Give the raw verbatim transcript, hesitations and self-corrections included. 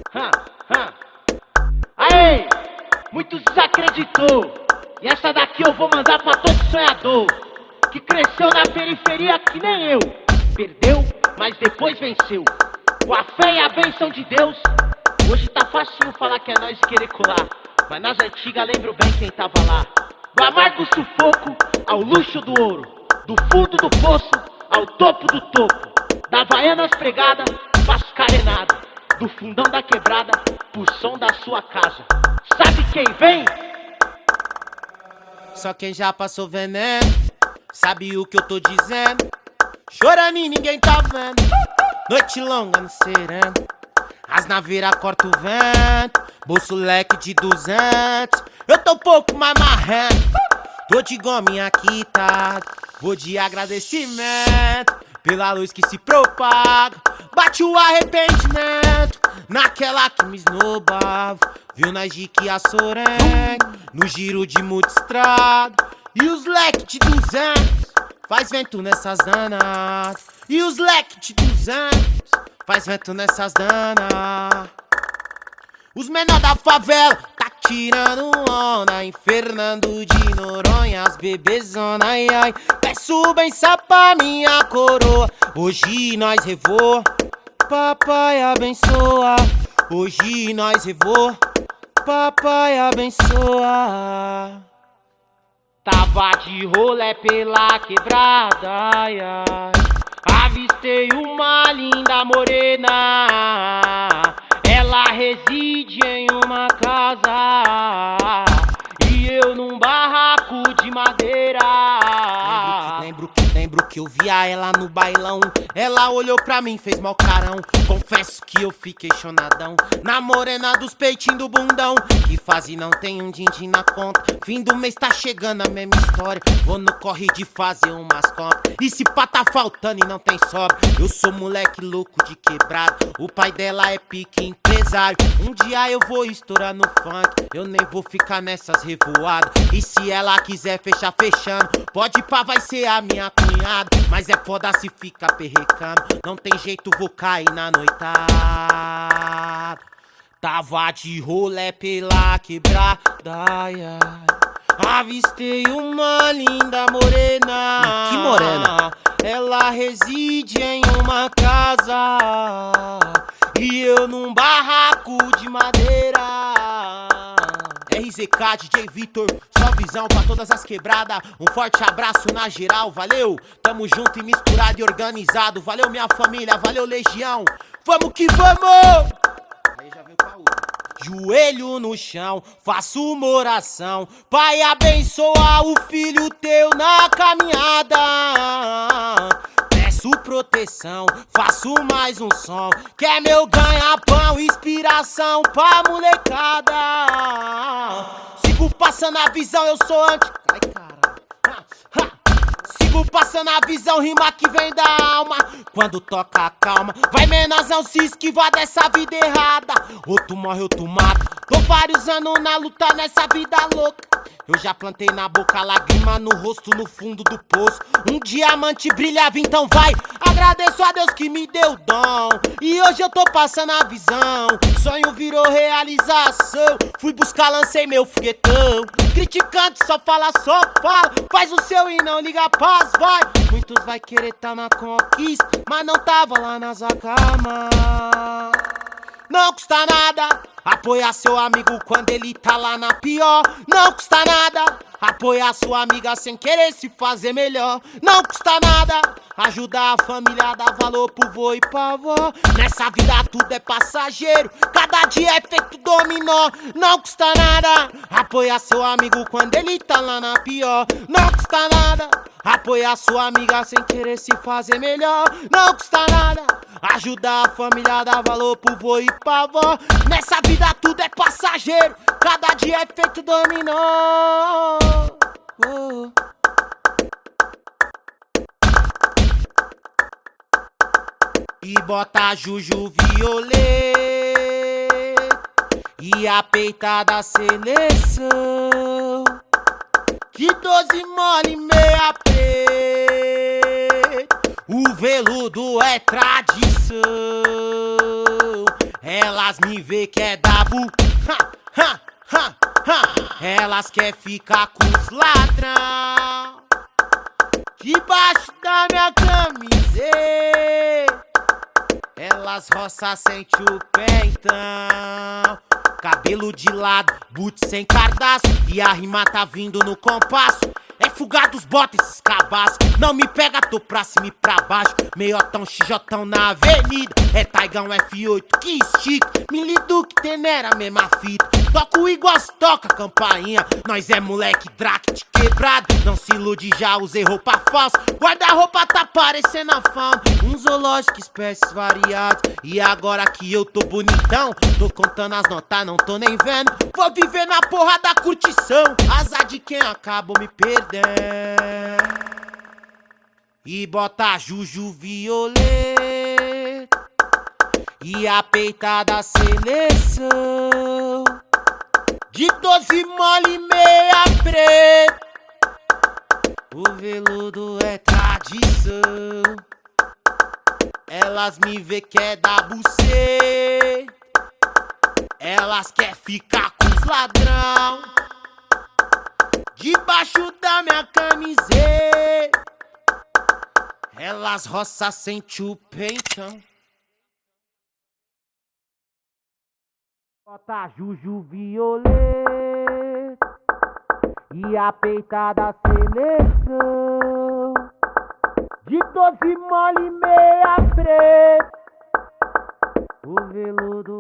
Hã, hã. Aê! Muitos desacreditou. E essa daqui eu vou mandar pra todo sonhador que cresceu na periferia que nem eu. Perdeu, mas depois venceu. Com a fé e a bênção de Deus. Hoje tá facinho falar que é nós querer colar, mas nas antigas lembro bem quem tava lá. Do amargo sufoco ao luxo do ouro, do fundo do poço ao topo do topo, da Havaianas pregada, passo carenado, do fundão da quebrada pro som da sua casa. Sabe quem vem? Só quem já passou veneno sabe o que eu tô dizendo. Chorando e ninguém tá vendo. Noite longa no sereno, as naveiras cortam o vento, bolso leque de duzentos. Eu tô um pouco mais marrento, tô de gominha quitada, vou de agradecimento pela luz que se propaga. Bate o arrependimento naquela que me esnobava. Viu nós de que a Soren no giro de multistrada. E os leque de duzentos faz vento nessas danas. E os leque de duzentos faz vento nessas danas. Os menor da favela tá tirando onda em Fernando de Noronha. As bebezona, ai ai, peço benção pra minha coroa. Hoje nós revô, papai abençoa. Hoje nós revô, papai abençoa. Tava de rolê pela quebrada, ai ai, avistei uma linda morena. Ela reside em uma casa e eu num barraco de madeira. Lembro que, lembro que, lembro que eu via ela no bailão. Ela olhou pra mim, fez mal carão. Confesso que eu fiquei chonadão na morena dos peitinhos do bundão. Que fase não tem um din-din na conta. Fim do mês tá chegando a mesma história. Vou no corre de fazer umas compras. E se pá tá faltando e não tem sobra. Eu sou moleque louco de quebrado. O pai dela é pique empresário. Um dia eu vou estourar no funk. Eu nem vou ficar nessas revoadas. E se ela quiser fechar fechando, pode pá, vai ser a minha cunhada. Mas é foda se fica perrecando. Não tem jeito, vou cair na noitada. Tava de rolê pela quebrada, ai, ai. Avistei uma linda morena. Que morena? Ela reside em uma casa e eu num barraco de madeira. R Z K, D J Vitor, só visão pra todas as quebradas. Um forte abraço na geral, valeu. Tamo junto e misturado e organizado. Valeu minha família, valeu Legião. Vamos que vamos! Aí já veio pra outra. Joelho no chão, faço uma oração. Pai, abençoa o filho teu na caminhada. Peço proteção, faço mais um som, que é meu ganha-pão, inspiração pra molecada. Sigo passando a visão, eu sou anti... Ai, cara. Ha, ha. Sigo passando a visão, rima que vem da alma. Quando toca a calma, vai menorzão se esquivar dessa vida errada. Ou tu morre ou tu mata. Tô vários anos na luta nessa vida louca. Eu já plantei na boca lágrima, no rosto, no fundo do poço. Um diamante brilhava, então vai. Agradeço a Deus que me deu dom. E hoje eu tô passando a visão. Sonho virou realização. Fui buscar, lancei meu foguetão. Criticante só fala, só fala. Faz o seu e não liga paz, vai. Muitos vai querer tá na conquista, mas não tava lá nas cama. Não custa nada apoiar seu amigo quando ele tá lá na pior. Não custa nada apoiar sua amiga sem querer se fazer melhor. Não custa nada ajudar a família, dar valor pro vô e pra avó. Nessa vida tudo é passageiro, cada dia é feito dominó. Não custa nada apoiar seu amigo quando ele tá lá na pior. Não custa nada apoiar sua amiga sem querer se fazer melhor. Não custa nada ajudar a família, dar valor pro vô e pra avó. Nessa vida tudo é passageiro, cada dia é feito dominó. Oh. E bota Juju Violeta e a peita da seleção. De doze mole e meia preta, o veludo é tradição. É Elas me vê que é da bu. Ha, ha, ha, ha. Elas quer ficar com os ladrão debaixo da minha camiseta. Elas roça, sente o pentão. Cabelo de lado, boot sem cardaço. E a rima tá vindo no compasso. É fugados, bota esses cabaços. Não me pega, tô pra cima e pra baixo. Meiotão, xijotão na avenida. É Taigão F oito que estica. Milido que tenera, mesma fita. Toco igual se toca campainha. Nós é moleque draque de quebrado. Não se ilude, já usei roupa falsa. Guarda-roupa tá parecendo a fauna. Um zoológico, espécies variadas. E agora que eu tô bonitão, tô contando as notas, não tô nem vendo. Vou viver na porra da curtição. Azar de quem acabou me perdendo. E bota Juju Violeta e a peita da seleção de doze mole e meia preta. O veludo é tradição. Elas me vê que é da buceta. Elas quer ficar com os ladrão debaixo da minha camiseta. Elas roça, sente o peitão. Bota Juju Violeta e a peita da seleção de doze mole e meia preta. O veludo